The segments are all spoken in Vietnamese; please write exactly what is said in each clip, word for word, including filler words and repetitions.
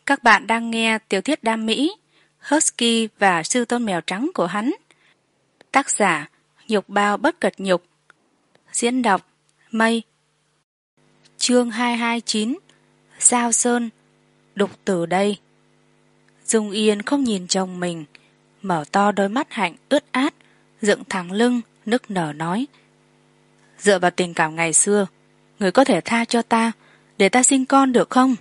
Các bạn đang nghe tiểu thuyết đam mỹ Husky và sư tôn mèo trắng của hắn. Tác giả Nhục Bao Bất Cật Nhục. Diễn đọc Mây. Chương hai hai chín. Giao Sơn. Đục từ đây. Dung Yên không nhìn chồng mình, mở to đôi mắt hạnh ướt át, dựng thẳng lưng, nức nở nói: dựa vào tình cảm ngày xưa, người có thể tha cho ta để ta sinh con được không?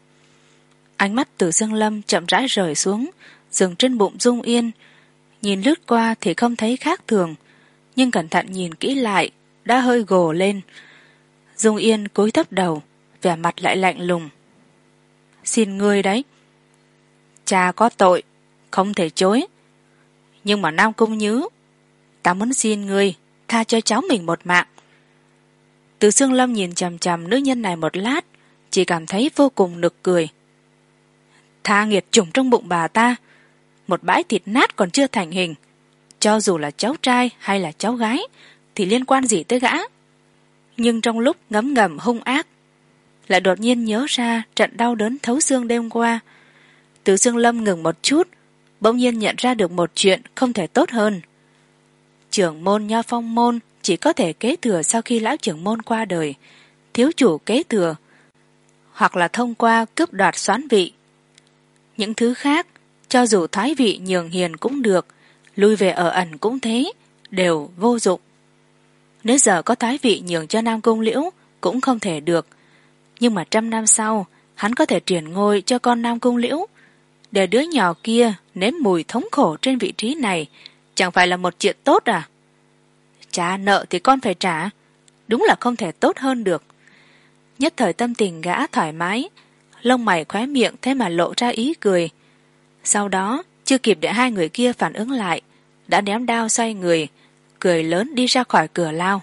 Ánh mắt Từ Dương Lâm chậm rãi rời xuống, dừng trên bụng Dung Yên. Nhìn lướt qua thì không thấy khác thường, nhưng cẩn thận nhìn kỹ lại đã hơi gồ lên. Dung Yên cúi thấp đầu, vẻ mặt lại lạnh lùng. Xin ngươi đấy. Cha có tội, không thể chối. Nhưng mà Nam Cung Nhứ, ta muốn xin ngươi tha cho cháu mình một mạng. Từ Dương Lâm nhìn chằm chằm nữ nhân này một lát, chỉ cảm thấy vô cùng nực cười. Tha nghiệt chủng trong bụng bà ta, một bãi thịt nát còn chưa thành hình, cho dù là cháu trai hay là cháu gái thì liên quan gì tới gã? Nhưng trong lúc ngấm ngầm hung ác, lại đột nhiên nhớ ra trận đau đớn thấu xương đêm qua. Từ Dương Lâm ngừng một chút, bỗng nhiên nhận ra được một chuyện không thể tốt hơn. Trưởng môn Nho Phong môn chỉ có thể kế thừa sau khi lão trưởng môn qua đời, thiếu chủ kế thừa, hoặc là thông qua cướp đoạt soán vị. Những thứ khác, cho dù thoái vị nhường hiền cũng được, lui về ở ẩn cũng thế, đều vô dụng. Nếu giờ có thoái vị nhường cho Nam Cung Liễu cũng không thể được, nhưng mà trăm năm sau hắn có thể truyền ngôi cho con Nam Cung Liễu, để đứa nhỏ kia nếm mùi thống khổ trên vị trí này, chẳng phải là một chuyện tốt à? Trả nợ thì con phải trả, đúng là không thể tốt hơn được. Nhất thời tâm tình gã thoải mái, lông mày khóe miệng thế mà lộ ra ý cười. Sau đó chưa kịp để hai người kia phản ứng lại, đã ném đao xoay người, cười lớn đi ra khỏi cửa lao.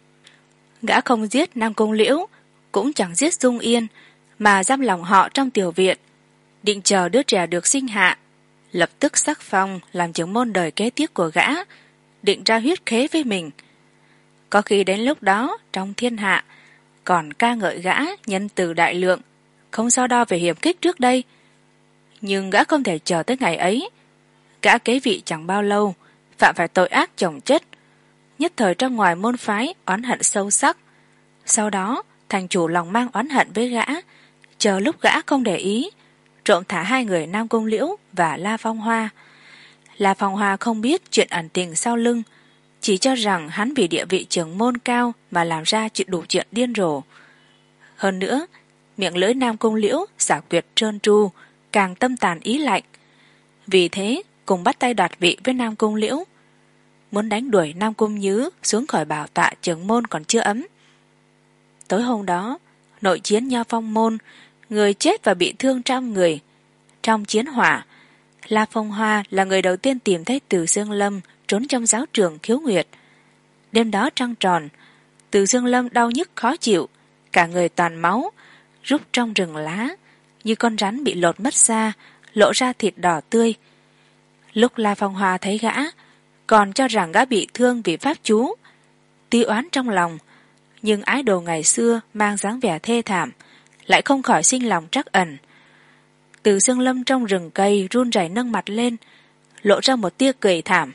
Gã không giết Nam Cung Liễu, cũng chẳng giết Dung Yên, mà giam lòng họ trong tiểu viện, định chờ đứa trẻ được sinh hạ, lập tức sắc phong làm trưởng môn đời kế tiếp của gã, định ra huyết khế với mình. Có khi đến lúc đó trong thiên hạ còn ca ngợi gã nhân từ đại lượng, không so đo về hiểm kích trước đây. Nhưng gã không thể chờ tới ngày ấy. Gã kế vị chẳng bao lâu, phạm phải tội ác chồng chất, nhất thời trong ngoài môn phái oán hận sâu sắc. Sau đó thành chủ lòng mang oán hận với gã, chờ lúc gã không để ý, trộm thả hai người Nam Cung Liễu và La Phong Hoa. La Phong Hoa không biết chuyện ẩn tình sau lưng, chỉ cho rằng hắn vì địa vị trưởng môn cao mà làm ra chuyện đủ chuyện điên rồ. Hơn nữa, miệng lưỡi Nam Cung Liễu xảo quyệt trơn tru, càng tâm tàn ý lạnh. Vì thế cùng bắt tay đoạt vị với Nam Cung Liễu, muốn đánh đuổi Nam Cung Nhứ xuống khỏi bảo tọa trưởng môn còn chưa ấm. Tối hôm đó, nội chiến Nho Phong môn, người chết và bị thương trăm người. Trong chiến hỏa, La Phong Hoa là người đầu tiên tìm thấy Từ Dương Lâm trốn trong giáo trường Khiếu Nguyệt. Đêm đó trăng tròn, Từ Dương Lâm đau nhức khó chịu, cả người toàn máu, rúc trong rừng lá, như con rắn bị lột mất da, lộ ra thịt đỏ tươi. Lúc La Phong Hoa thấy gã, còn cho rằng gã bị thương vì pháp chú. Tuy oán trong lòng, nhưng ái đồ ngày xưa mang dáng vẻ thê thảm, lại không khỏi sinh lòng trắc ẩn. Từ Dương Lâm trong rừng cây run rẩy nâng mặt lên, lộ ra một tia cười thảm.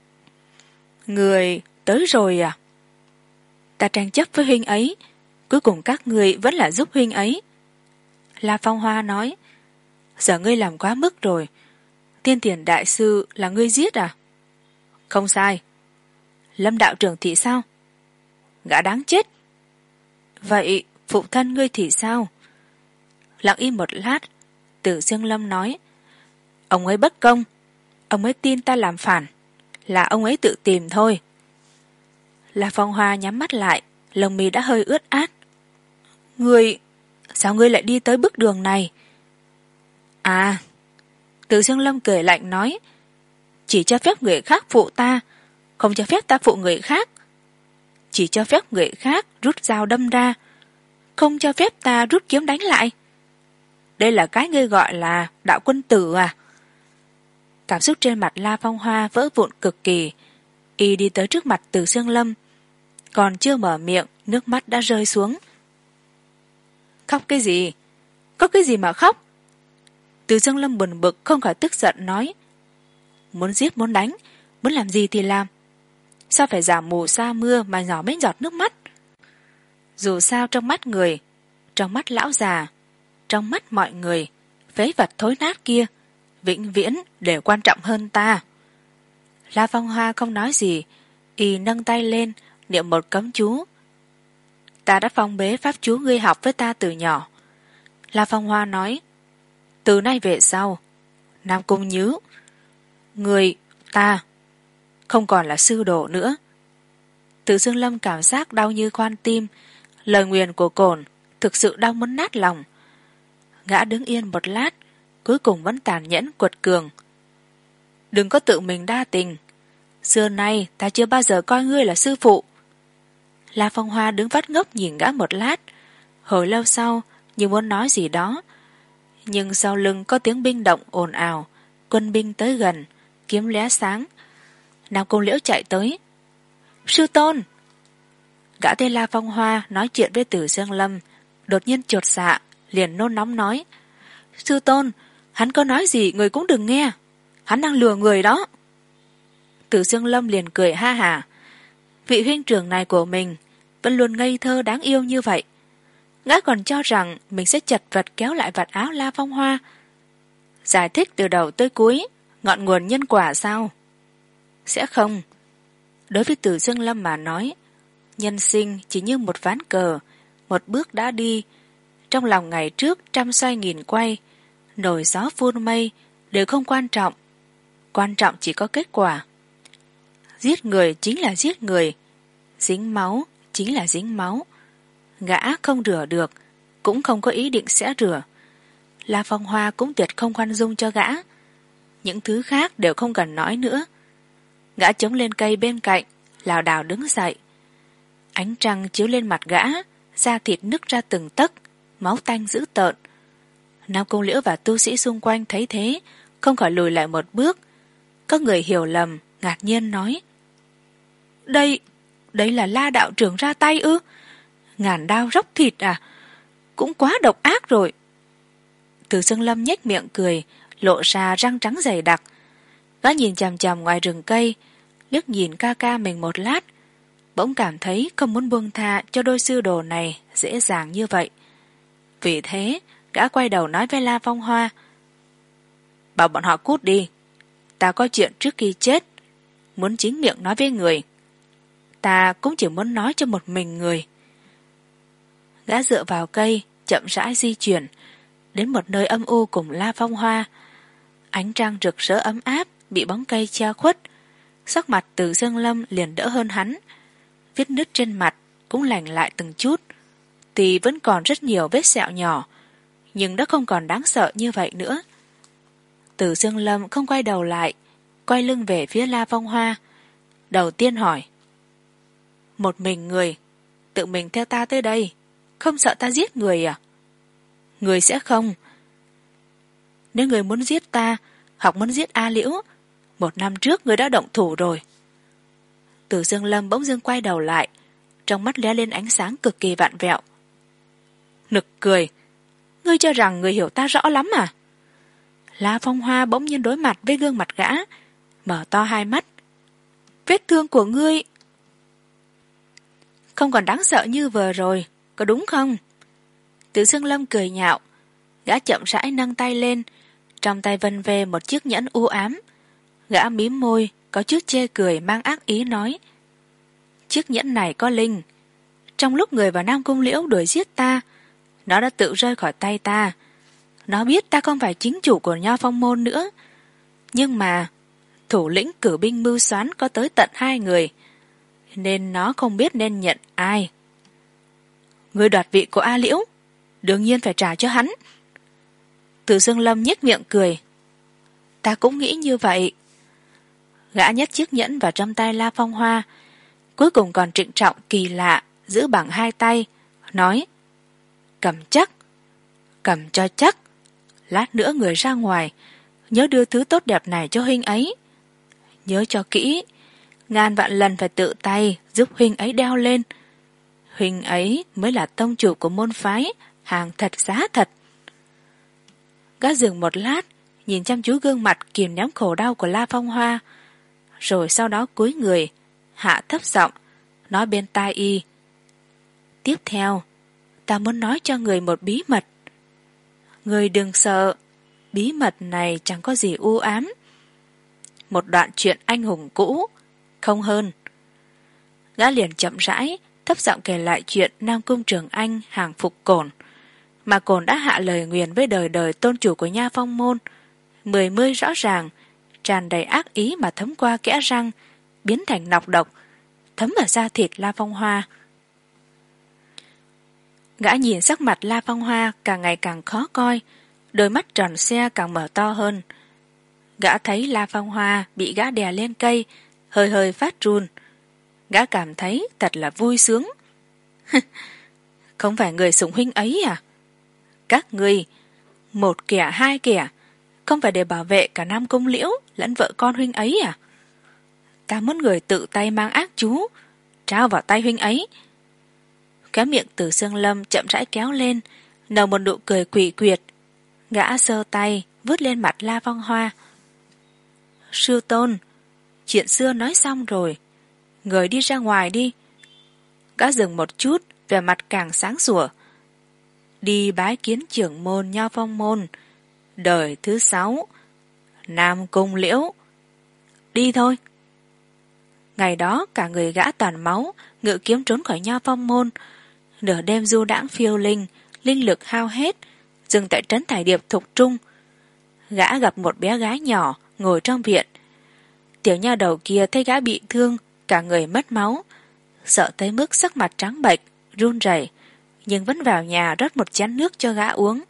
Người tới rồi à? Ta tranh chấp với huynh ấy, cuối cùng các người vẫn là giúp huynh ấy. La Phong Hoa nói, giờ ngươi làm quá mức rồi. Tiên Tiền đại sư là ngươi giết à? Không sai. Lâm đạo trưởng thì sao? Gã đáng chết. Vậy phụ thân ngươi thì sao? Lặng im một lát, Từ Dương Lâm nói, ông ấy bất công, ông ấy tin ta làm phản, là ông ấy tự tìm thôi. La Phong Hoa nhắm mắt lại, lông mi đã hơi ướt át. Ngươi, sao ngươi lại đi tới bước đường này? À, Từ Dương Lâm cười lạnh nói, chỉ cho phép người khác phụ ta, không cho phép ta phụ người khác. Chỉ cho phép người khác rút dao đâm ra, không cho phép ta rút kiếm đánh lại. Đây là cái ngươi gọi là đạo quân tử à? Cảm xúc trên mặt La Phong Hoa vỡ vụn cực kỳ. Y đi tới trước mặt Từ Dương Lâm, còn chưa mở miệng, nước mắt đã rơi xuống. Khóc cái gì? Có cái gì mà khóc? Từ Dương Lâm buồn bực không khỏi tức giận nói: muốn giết muốn đánh, muốn làm gì thì làm, sao phải giả mù sa mưa mà nhỏ mấy giọt nước mắt? Dù sao trong mắt người, trong mắt lão già, trong mắt mọi người, phế vật thối nát kia vĩnh viễn đều quan trọng hơn ta. La Phong Hoa không nói gì, y nâng tay lên niệm một cấm chú. Ta đã phong bế pháp chú ngươi học với ta từ nhỏ. La Phong Hoa nói: từ nay về sau, Nam Cung Nhứ, người ta không còn là sư đồ nữa. Từ Dương Lâm cảm giác đau như khoan tim, lời nguyền của cồn thực sự đau muốn nát lòng. Gã đứng yên một lát, cuối cùng vẫn tàn nhẫn quật cường: đừng có tự mình đa tình, xưa nay ta chưa bao giờ coi ngươi là sư phụ. La Phong Hoa đứng vắt ngốc nhìn gã một lát, hồi lâu sau như muốn nói gì đó, nhưng sau lưng có tiếng binh động ồn ào, quân binh tới gần, kiếm lóe sáng. Nam Cung Liễu chạy tới: sư tôn! Gã tên La Phong Hoa nói chuyện với Từ Dương Lâm, đột nhiên chột dạ, liền nôn nóng nói: sư tôn, hắn có nói gì người cũng đừng nghe, hắn đang lừa người đó. Từ Dương Lâm liền cười ha hả: vị huynh trưởng này của mình vẫn luôn ngây thơ đáng yêu như vậy, gã còn cho rằng mình sẽ chật vật kéo lại vạt áo La Phong Hoa, giải thích từ đầu tới cuối ngọn nguồn nhân quả sao? Sẽ không. Đối với Từ Dương Lâm mà nói, nhân sinh chỉ như một ván cờ, một bước đã đi, trong lòng ngày trước trăm xoay nghìn quay, nổi gió phun mây đều không quan trọng, quan trọng chỉ có kết quả. Giết người chính là giết người, dính máu chính là dính máu. Gã không rửa được, cũng không có ý định sẽ rửa. La Phong Hoa cũng tuyệt không khoan dung cho gã. Những thứ khác đều không cần nói nữa. Gã chống lên cây bên cạnh, lảo đảo đứng dậy. Ánh trăng chiếu lên mặt gã, da thịt nứt ra từng tấc, máu tanh dữ tợn. Nam Cung Liễu và tu sĩ xung quanh thấy thế, không khỏi lùi lại một bước. Có người hiểu lầm, ngạc nhiên nói: đây, đây là La đạo trưởng ra tay ư? Ngàn đao róc thịt à? Cũng quá độc ác rồi. Từ Dương Lâm nhếch miệng cười, lộ ra răng trắng dày đặc. Gã nhìn chằm chằm ngoài rừng cây, liếc nhìn ca ca mình một lát, bỗng cảm thấy không muốn buông tha cho đôi sư đồ này dễ dàng như vậy. Vì thế, gã quay đầu nói với La Phong Hoa: bảo bọn họ cút đi, ta có chuyện trước khi chết muốn chính miệng nói với người, ta cũng chỉ muốn nói cho một mình người. Gã dựa vào cây, chậm rãi di chuyển đến một nơi âm u cùng La Phong Hoa. Ánh trăng rực rỡ ấm áp bị bóng cây che khuất, sắc mặt Từ Dương Lâm liền đỡ hơn hắn, vết nứt trên mặt cũng lành lại từng chút. Tuy vẫn còn rất nhiều vết sẹo nhỏ, nhưng đã không còn đáng sợ như vậy nữa. Từ Dương Lâm không quay đầu lại, quay lưng về phía La Phong Hoa, đầu tiên hỏi: một mình người tự mình theo ta tới đây, không sợ ta giết người à? Người sẽ không. Nếu người muốn giết ta hoặc muốn giết A Liễu, một năm trước người đã động thủ rồi. Từ Dương Lâm bỗng dưng quay đầu lại, trong mắt lóe lên ánh sáng cực kỳ vặn vẹo. Nực cười, ngươi cho rằng người hiểu ta rõ lắm à? La Phong Hoa bỗng nhiên đối mặt với gương mặt gã, mở to hai mắt. Vết thương của ngươi không còn đáng sợ như vừa rồi, có đúng không? Từ Dương Lâm cười nhạo, gã chậm rãi nâng tay lên, trong tay vân về một chiếc nhẫn u ám. Gã mím môi, có chút chê cười mang ác ý nói: chiếc nhẫn này có linh, trong lúc người và Nam Cung Liễu đuổi giết ta, nó đã tự rơi khỏi tay ta. Nó biết ta không phải chính chủ của Nho Phong môn nữa, nhưng mà thủ lĩnh cử binh mưu soán có tới tận hai người, nên nó không biết nên nhận ai. Người đoạt vị của A Liễu, đương nhiên phải trả cho hắn. Từ Dương Lâm nhếch miệng cười: ta cũng nghĩ như vậy. Gã nhét chiếc nhẫn vào trong tay La Phong Hoa, cuối cùng còn trịnh trọng kỳ lạ giữ bằng hai tay, nói: cầm chắc, cầm cho chắc, lát nữa người ra ngoài nhớ đưa thứ tốt đẹp này cho huynh ấy. Nhớ cho kỹ, ngàn vạn lần phải tự tay giúp huynh ấy đeo lên. Huynh ấy mới là tông chủ của môn phái, hàng thật giá thật. Gã dừng một lát, nhìn chăm chú gương mặt kìm nén khổ đau của La Phong Hoa, rồi sau đó cúi người, hạ thấp giọng, nói bên tai y. Tiếp theo, ta muốn nói cho người một bí mật. Người đừng sợ, bí mật này chẳng có gì u ám. Một đoạn chuyện anh hùng cũ, không hơn. Gã liền chậm rãi, thấp giọng kể lại chuyện Nam Cung Trường Anh hàng phục Cổn, mà Cổn đã hạ lời nguyền với đời đời tôn chủ của Nha Phong môn, mười mươi rõ ràng, tràn đầy ác ý mà thấm qua kẽ răng, biến thành nọc độc, thấm vào da thịt La Phong Hoa. Gã nhìn sắc mặt La Phong Hoa càng ngày càng khó coi, đôi mắt tròn xe càng mở to hơn. Gã thấy La Phong Hoa bị gã đè lên cây, hơi hơi phát run. Gã cảm thấy thật là vui sướng. Không phải người sủng huynh ấy à? Các ngươi, một kẻ hai kẻ, không phải để bảo vệ cả Nam Cung Liễu lẫn vợ con huynh ấy à? Ta muốn người tự tay mang ác chú, trao vào tay huynh ấy. Cái miệng Từ Xương Lâm chậm rãi kéo lên, nở một nụ cười quỷ quyệt. Gã giơ tay, vứt lên mặt La Phong Hoa. Sư tôn, chuyện xưa nói xong rồi, người đi ra ngoài đi. Gã dừng một chút, vẻ mặt càng sáng sủa. Đi bái kiến trưởng môn Nho Phong môn, đời thứ sáu, Nam Cung Liễu. Đi thôi. Ngày đó cả người gã toàn máu, ngự kiếm trốn khỏi Nho Phong môn. Nửa đêm du đãng phiêu linh, linh lực hao hết, dừng tại trấn Thải Điệp Thục Trung. Gã gặp một bé gái nhỏ ngồi trong viện. Tiểu nha đầu kia thấy gã bị thương, cả người mất máu, sợ tới mức sắc mặt trắng bệch, run rẩy, nhưng vẫn vào nhà rót một chén nước cho gã uống.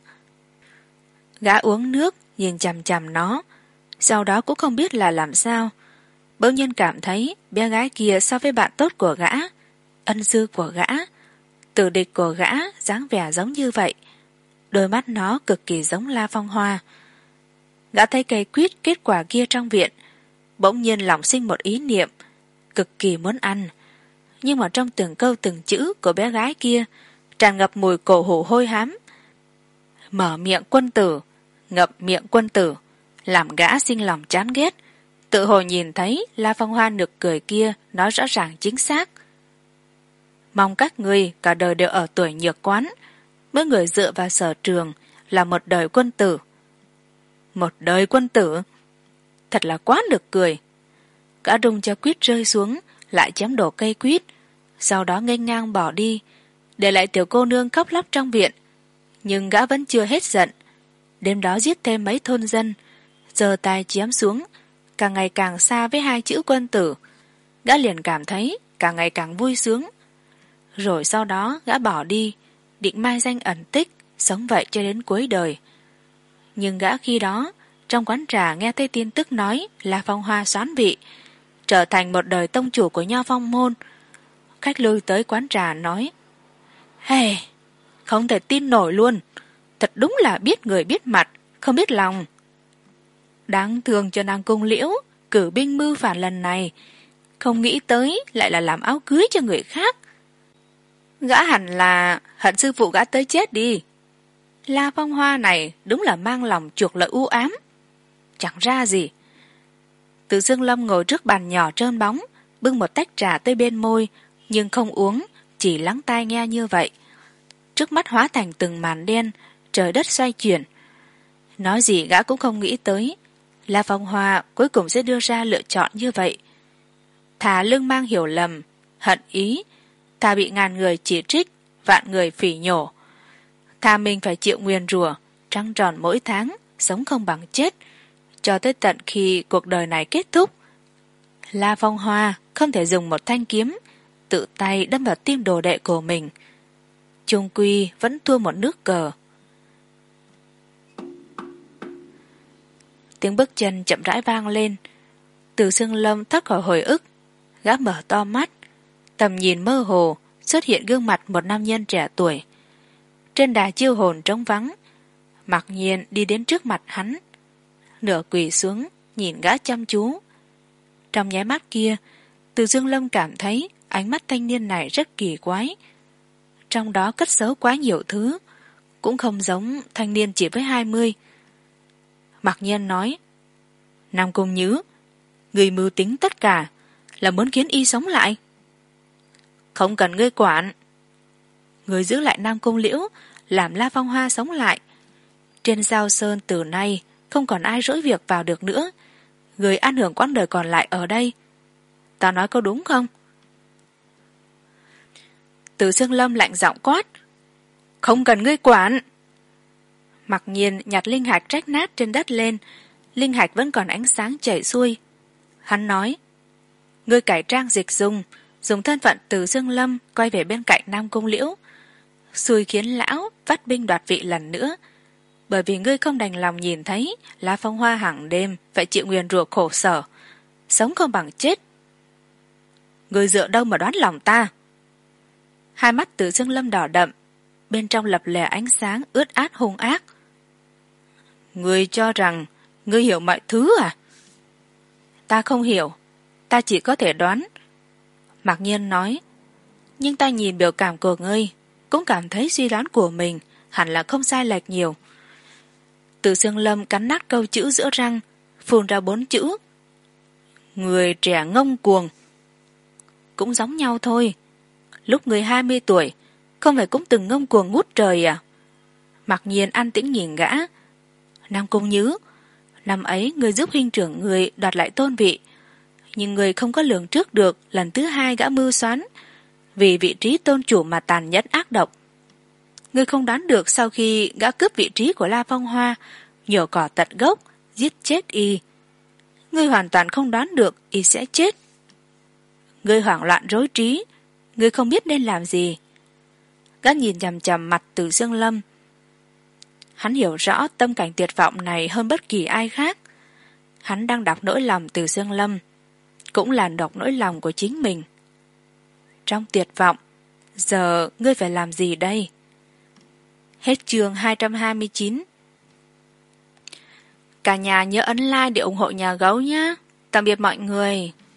Gã uống nước, nhìn chằm chằm nó, sau đó cũng không biết là làm sao, bỗng nhiên cảm thấy bé gái kia so với bạn tốt của gã, ân sư của gã, tử địch của gã dáng vẻ giống như vậy. Đôi mắt nó cực kỳ giống La Phong Hoa. Gã thấy cây quýt kết quả kia trong viện, bỗng nhiên lòng sinh một ý niệm, cực kỳ muốn ăn. Nhưng mà trong từng câu từng chữ của bé gái kia tràn ngập mùi cổ hủ hôi hám. Mở miệng quân tử, ngậm miệng quân tử, làm gã sinh lòng chán ghét. Tự hồ nhìn thấy La Phong Hoa nực cười kia nói rõ ràng chính xác. Mong các ngươi cả đời đều ở tuổi nhược quán, mỗi người dựa vào sở trường là một đời quân tử. Một đời quân tử, thật là quá nực cười. Gã rung cho quýt rơi xuống, lại chém đổ cây quýt, sau đó nghênh ngang bỏ đi, để lại tiểu cô nương khóc lóc trong viện. Nhưng gã vẫn chưa hết giận. Đêm đó giết thêm mấy thôn dân, giơ tay chém xuống, càng ngày càng xa với hai chữ quân tử. Gã liền cảm thấy càng ngày càng vui sướng. Rồi sau đó gã bỏ đi, định mai danh ẩn tích, sống vậy cho đến cuối đời. Nhưng gã khi đó trong quán trà nghe thấy tin tức nói là Phong Hoa soán vị, trở thành một đời tông chủ của Nho Phong môn. Khách lui tới quán trà nói: Hey, không thể tin nổi luôn, thật đúng là biết người biết mặt, không biết lòng. Đáng thương cho Nam Cung Liễu cử binh mưu phản lần này, không nghĩ tới lại là làm áo cưới cho người khác. Gã hẳn là hận sư phụ gã tới chết đi. La Phong Hoa này đúng là mang lòng chuộc lợi u ám. Chẳng ra gì. Từ Dương Lâm ngồi trước bàn nhỏ trơn bóng, bưng một tách trà tới bên môi, nhưng không uống, chỉ lắng tai nghe như vậy. Trước mắt hóa thành từng màn đen, trời đất xoay chuyển. Nói gì gã cũng không nghĩ tới, La Phong Hoa cuối cùng sẽ đưa ra lựa chọn như vậy. Thà lưng mang hiểu lầm, hận ý, thà bị ngàn người chỉ trích, vạn người phỉ nhổ. Thà mình phải chịu nguyền rủa, trăng tròn mỗi tháng, sống không bằng chết, cho tới tận khi cuộc đời này kết thúc. La Phong Hoa không thể dùng một thanh kiếm tự tay đâm vào tim đồ đệ của mình. Chung quy vẫn thua một nước cờ. Tiếng bước chân chậm rãi vang lên. Từ Xương Lâm thoát khỏi hồi ức, gã mở to mắt, tầm nhìn mơ hồ, xuất hiện gương mặt một nam nhân trẻ tuổi. Trên đài chiêu hồn trống vắng, mặc nhiên đi đến trước mặt hắn, nửa quỳ xuống nhìn gã chăm chú. Trong nháy mắt kia, Từ Dương Lâm cảm thấy ánh mắt thanh niên này rất kỳ quái, trong đó cất giấu quá nhiều thứ, cũng không giống thanh niên chỉ với hai mươi. Mặc nhiên nói, Nam Cung Nhứ, người mưu tính tất cả là muốn khiến y sống lại. Không cần ngươi quản. Người giữ lại Nam Cung Liễu, làm La Phong Hoa sống lại. Trên Giao Sơn từ nay không còn ai rỗi việc vào được nữa. Người ăn hưởng quãng đời còn lại ở đây. Ta nói có đúng không? Từ Xương Lâm lạnh giọng quát, không cần ngươi quản. Mặc nhiên nhặt linh hạch rách nát trên đất lên. Linh hạch vẫn còn ánh sáng chảy xuôi. Hắn nói, ngươi cải trang dịch dùng, dùng thân phận Từ Dương Lâm quay về bên cạnh Nam Cung Liễu, xui khiến lão vắt binh đoạt vị lần nữa, bởi vì ngươi không đành lòng nhìn thấy La Phong Hoa hàng đêm phải chịu nguyền rủa khổ sở, sống không bằng chết. Ngươi dựa đâu mà đoán lòng ta? Hai mắt Từ Dương Lâm đỏ đậm, bên trong lập lè ánh sáng ướt át hung ác. Ngươi cho rằng ngươi hiểu mọi thứ à? Ta không hiểu, ta chỉ có thể đoán. Mặc nhiên nói, nhưng ta nhìn biểu cảm của ngươi cũng cảm thấy suy đoán của mình hẳn là không sai lệch nhiều. Từ Xương Lâm cắn nát câu chữ giữa răng, phun ra bốn chữ, người trẻ ngông cuồng. Cũng giống nhau thôi, lúc người hai mươi tuổi không phải cũng từng ngông cuồng ngút trời à? Mặc nhiên an tĩnh nhìn gã. Nam Cung Nhứ, năm ấy người giúp huynh trưởng người đoạt lại tôn vị, nhưng người không có lường trước được lần thứ hai gã mưu xoắn vì vị trí tôn chủ mà tàn nhẫn ác độc. Người không đoán được sau khi gã cướp vị trí của La Phong Hoa, nhổ cỏ tận gốc, giết chết y. Người hoàn toàn không đoán được y sẽ chết. Người hoảng loạn rối trí, người không biết nên làm gì. Gã nhìn chằm chằm mặt Từ Dương Lâm. Hắn hiểu rõ tâm cảnh tuyệt vọng này hơn bất kỳ ai khác. Hắn đang đọc nỗi lòng Từ Dương Lâm, cũng là đọc nỗi lòng của chính mình. Trong tuyệt vọng, giờ ngươi phải làm gì đây? Hết chương hai trăm hai mươi chín. Cả nhà nhớ ấn like để ủng hộ nhà gấu nhé. Tạm biệt mọi người.